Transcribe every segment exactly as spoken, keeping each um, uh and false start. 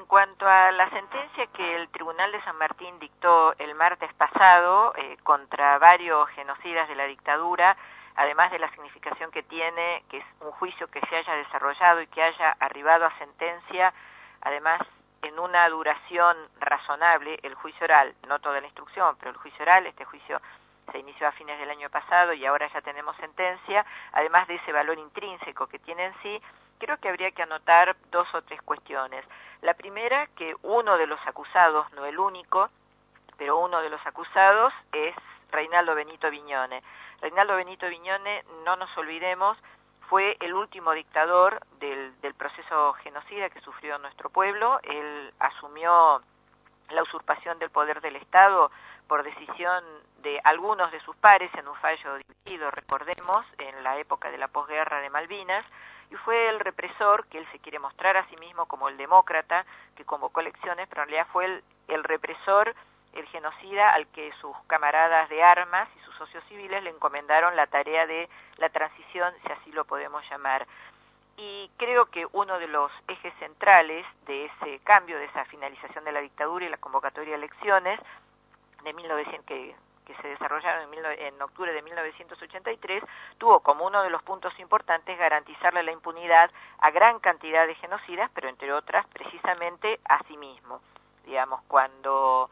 En cuanto a la sentencia que el Tribunal de San Martín dictó el martes pasado eh, contra varios genocidas de la dictadura, además de la significación que tiene, que es un juicio que se haya desarrollado y que haya arribado a sentencia, además en una duración razonable, el juicio oral, no toda la instrucción, pero el juicio oral, este juicio se inició a fines del año pasado y ahora ya tenemos sentencia, además de ese valor intrínseco que tiene en sí, creo que habría que anotar dos o tres cuestiones. La primera, que uno de los acusados, no el único, pero uno de los acusados es Reinaldo Benito Viñone. Reinaldo Benito Viñone, no nos olvidemos, fue el último dictador del, del proceso genocida que sufrió nuestro pueblo. Él asumió la usurpación del poder del Estado por decisión de algunos de sus pares en un fallo dividido, recordemos, en la época de la posguerra de Malvinas, y fue el represor, que él se quiere mostrar a sí mismo como el demócrata, que convocó elecciones, pero en realidad fue el, el represor, el genocida, al que sus camaradas de armas y sus socios civiles le encomendaron la tarea de la transición, si así lo podemos llamar. Y creo que uno de los ejes centrales de ese cambio, de esa finalización de la dictadura y la convocatoria de elecciones de mil novecientos, que, que se desarrollaron en, mil, en octubre de mil novecientos ochenta y tres, tuvo como uno de los puntos importantes garantizarle la impunidad a gran cantidad de genocidas, pero entre otras precisamente a sí mismo. Digamos, cuando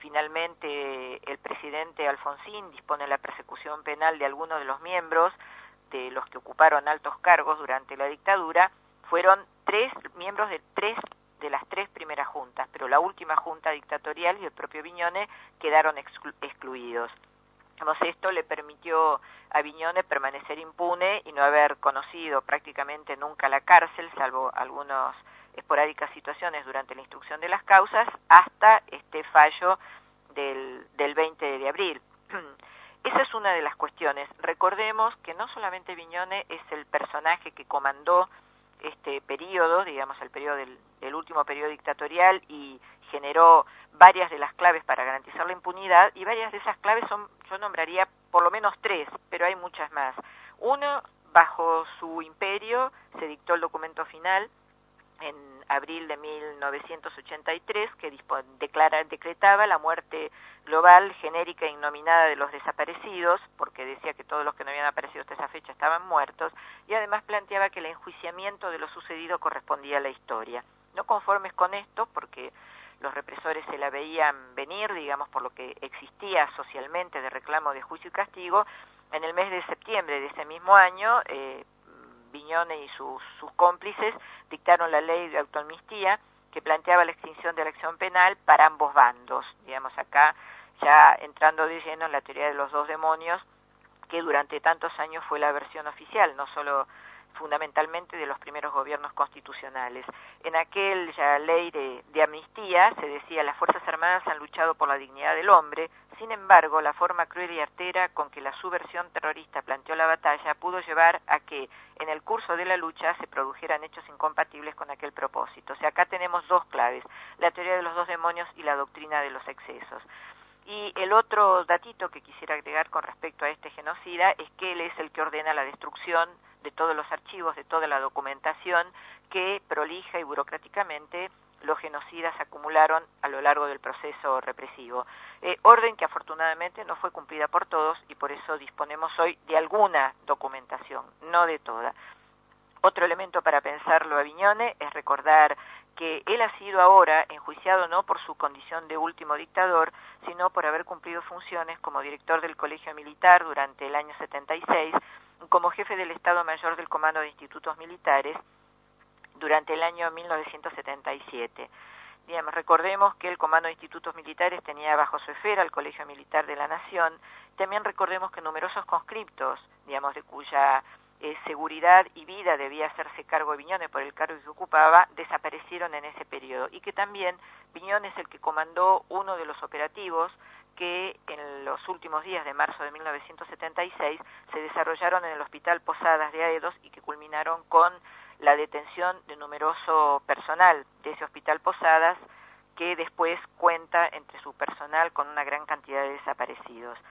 finalmente el presidente Alfonsín dispone la persecución penal de algunos de los miembros de los que ocuparon altos cargos durante la dictadura, fueron tres miembros de tres de las tres primeras juntas, pero la última junta dictatorial y el propio Viñone quedaron exclu excluidos. Digamos, esto le permitió a Viñone permanecer impune y no haber conocido prácticamente nunca la cárcel, salvo algunas esporádicas situaciones durante la instrucción de las causas, hasta este fallo del, del veinte de abril. Esa es una de las cuestiones. Recordemos que no solamente Viñone es el personaje que comandó este periodo, digamos el periodo del, del último periodo dictatorial, y generó varias de las claves para garantizar la impunidad, y varias de esas claves son, yo nombraría por lo menos tres, pero hay muchas más. Uno, bajo su imperio se dictó el documento final en abril de mil novecientos ochenta y tres, que declara, decretaba la muerte global, genérica e innominada de los desaparecidos, porque decía que todos los que no habían aparecido hasta esa fecha estaban muertos, y además planteaba que el enjuiciamiento de lo sucedido correspondía a la historia. No conformes con esto, porque los represores se la veían venir, digamos, por lo que existía socialmente de reclamo de juicio y castigo, en el mes de septiembre de ese mismo año, eh, Viñone y sus, sus cómplices dictaron la ley de autoamnistía que planteaba la extinción de la acción penal para ambos bandos. Digamos, acá ya entrando de lleno en la teoría de los dos demonios, que durante tantos años fue la versión oficial, no solo fundamentalmente de los primeros gobiernos constitucionales. En aquella ley de, de amnistía se decía: las Fuerzas Armadas han luchado por la dignidad del hombre. Sin embargo, la forma cruel y artera con que la subversión terrorista planteó la batalla pudo llevar a que en el curso de la lucha se produjeran hechos incompatibles con aquel propósito. O sea, acá tenemos dos claves: la teoría de los dos demonios y la doctrina de los excesos. Y el otro datito que quisiera agregar con respecto a este genocida es que él es el que ordena la destrucción de todos los archivos, de toda la documentación que prolija y burocráticamente los genocidas acumularon a lo largo del proceso represivo. Eh, orden que afortunadamente no fue cumplida por todos, y por eso disponemos hoy de alguna documentación, no de toda. Otro elemento para pensarlo a Viñone es recordar que él ha sido ahora enjuiciado no por su condición de último dictador, sino por haber cumplido funciones como director del Colegio Militar durante el año setenta y seis, como jefe del Estado Mayor del Comando de Institutos Militares durante el año mil novecientos setenta y siete. Digamos, recordemos que el Comando de Institutos Militares tenía bajo su esfera el Colegio Militar de la Nación. También recordemos que numerosos conscriptos, digamos, de cuya eh, seguridad y vida debía hacerse cargo Viñone por el cargo que ocupaba, desaparecieron en ese periodo, y que también Viñone es el que comandó uno de los operativos que en los últimos días de marzo de mil novecientos setenta y seis se desarrollaron en el Hospital Posadas de Aedos y que culminaron con la detención de numeroso personal de ese Hospital Posadas, que después cuenta entre su personal con una gran cantidad de desaparecidos.